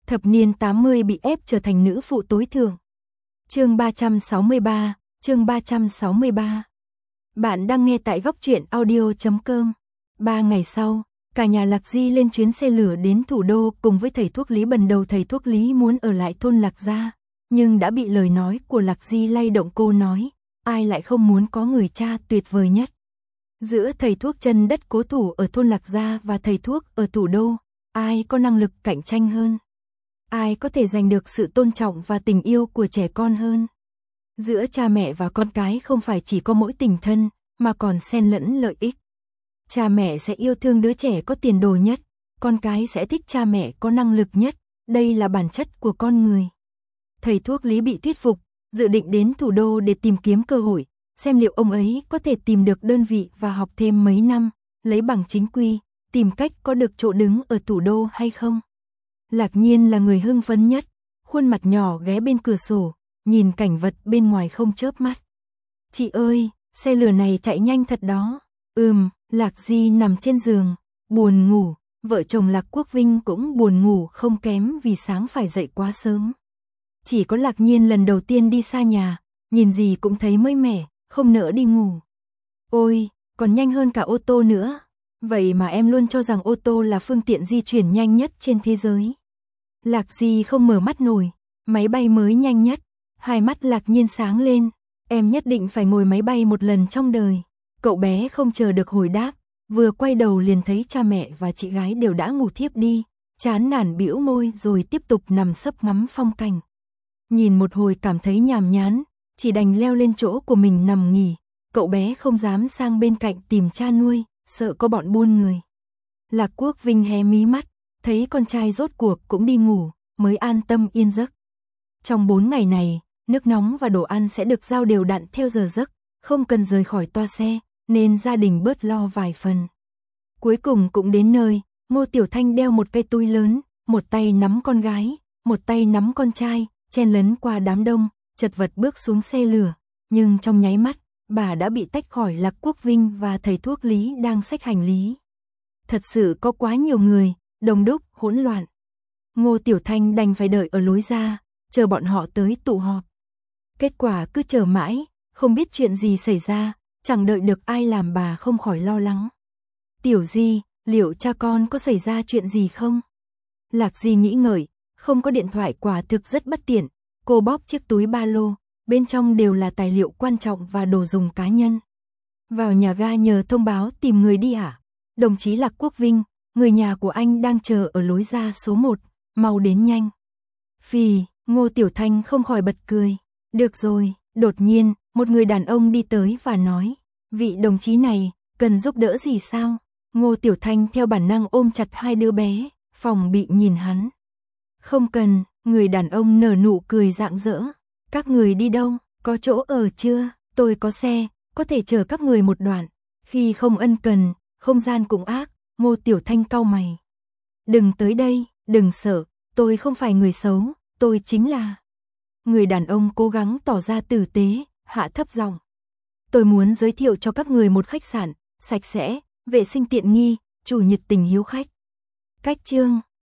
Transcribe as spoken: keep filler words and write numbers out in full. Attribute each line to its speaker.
Speaker 1: Thập niên tám mươi bị ép trở thành nữ phụ tối thượng. Chương ba trăm sáu mươi ba, chương ba trăm sáu mươi ba. Bạn đang nghe tại góc truyện audio chấm com. Ba ngày sau, cả nhà Lạc Di lên chuyến xe lửa đến thủ đô cùng với thầy thuốc Lý. Ban đầu thầy thuốc Lý muốn ở lại thôn Lạc Gia, nhưng đã bị lời nói của Lạc Di lay động. Cô nói, ai lại không muốn có người cha tuyệt vời nhất. Giữa thầy thuốc chân đất cố thủ ở thôn Lạc Gia và thầy thuốc ở thủ đô, ai có năng lực cạnh tranh hơn? Ai có thể giành được sự tôn trọng và tình yêu của trẻ con hơn? Giữa cha mẹ và con cái không phải chỉ có mỗi tình thân, mà còn xen lẫn lợi ích. Cha mẹ sẽ yêu thương đứa trẻ có tiền đồ nhất, con cái sẽ thích cha mẹ có năng lực nhất, đây là bản chất của con người. Thầy thuốc Lý bị thuyết phục, dự định đến thủ đô để tìm kiếm cơ hội, xem liệu ông ấy có thể tìm được đơn vị và học thêm mấy năm, lấy bằng chính quy, tìm cách có được chỗ đứng ở thủ đô hay không. Lạc Nhiên là người hưng phấn nhất, khuôn mặt nhỏ ghé bên cửa sổ, nhìn cảnh vật bên ngoài không chớp mắt. Chị ơi, xe lửa này chạy nhanh thật đó. Ừm, Lạc Di nằm trên giường, buồn ngủ, vợ chồng Lạc Quốc Vinh cũng buồn ngủ không kém vì sáng phải dậy quá sớm. Chỉ có Lạc Nhiên lần đầu tiên đi xa nhà, nhìn gì cũng thấy mới mẻ, không nỡ đi ngủ. Ôi, còn nhanh hơn cả ô tô nữa. Vậy mà em luôn cho rằng ô tô là phương tiện di chuyển nhanh nhất trên thế giới. Lạc Di không mở mắt nổi, máy bay mới nhanh nhất. Hai mắt Lạc Nhiên sáng lên, em nhất định phải ngồi máy bay một lần trong đời. Cậu bé không chờ được hồi đáp, vừa quay đầu liền thấy cha mẹ và chị gái đều đã ngủ thiếp đi, chán nản bĩu môi rồi tiếp tục nằm sấp ngắm phong cảnh. Nhìn một hồi cảm thấy nhàm nhán, chỉ đành leo lên chỗ của mình nằm nghỉ. Cậu bé không dám sang bên cạnh tìm cha nuôi, sợ có bọn buôn người. Lạc Quốc Vinh hé mí mắt, thấy con trai rốt cuộc cũng đi ngủ, mới an tâm yên giấc. Trong bốn ngày này, nước nóng và đồ ăn sẽ được giao đều đặn theo giờ giấc, không cần rời khỏi toa xe, nên gia đình bớt lo vài phần. Cuối cùng cũng đến nơi, Ngô Tiểu Thanh đeo một cây túi lớn, một tay nắm con gái, một tay nắm con trai, chen lấn qua đám đông, chật vật bước xuống xe lửa, nhưng trong nháy mắt, bà đã bị tách khỏi Lạc Quốc Vinh và thầy thuốc Lý đang xách hành lý. Thật sự có quá nhiều người, đông đúc, hỗn loạn. Ngô Tiểu Thanh đành phải đợi ở lối ra, chờ bọn họ tới tụ họp. Kết quả cứ chờ mãi, không biết chuyện gì xảy ra, chẳng đợi được ai làm bà không khỏi lo lắng. Tiểu Di, liệu cha con có xảy ra chuyện gì không? Lạc Di nghĩ ngợi, không có điện thoại quả thực rất bất tiện, cô bóp chiếc túi ba lô, bên trong đều là tài liệu quan trọng và đồ dùng cá nhân. Vào nhà ga nhờ thông báo tìm người đi hả? Đồng chí Lạc Quốc Vinh, người nhà của anh đang chờ ở lối ra số một, mau đến nhanh. Phì, Ngô Tiểu Thanh không khỏi bật cười. Được rồi, đột nhiên, một người đàn ông đi tới và nói, vị đồng chí này, cần giúp đỡ gì sao? Ngô Tiểu Thanh theo bản năng ôm chặt hai đứa bé, phòng bị nhìn hắn. Không cần, người đàn ông nở nụ cười rạng rỡ. Các người đi đâu, có chỗ ở chưa? Tôi có xe, có thể chở các người một đoạn. Khi không ân cần, không gian cũng ác, Ngô Tiểu Thanh cau mày. Đừng tới đây, đừng sợ, tôi không phải người xấu, tôi chính là... Người đàn ông cố gắng tỏ ra tử tế, hạ thấp giọng. Tôi muốn giới thiệu cho các người một khách sạn, sạch sẽ, vệ sinh tiện nghi, chủ nhiệt tình hiếu khách. Cách chương